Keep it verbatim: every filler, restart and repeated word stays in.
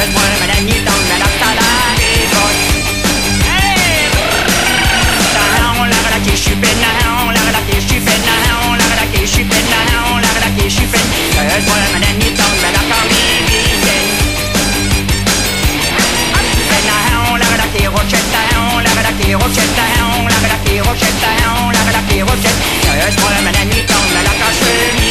strömmar nitton mellan stallar i bort. Hey! Down, la la kishipen, down, la la kishipen, down, la la kishipen, down, la la kishipen. Strömmar nitton mellan kamibien. Down, la la kirochetta, down, la la kirochetta, down, la la kirochetta, down, la la kirochetta. Strömmar nitton mellan kashin.